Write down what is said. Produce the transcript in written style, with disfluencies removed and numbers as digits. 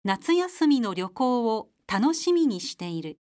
夏休みの旅行を楽しみにしている。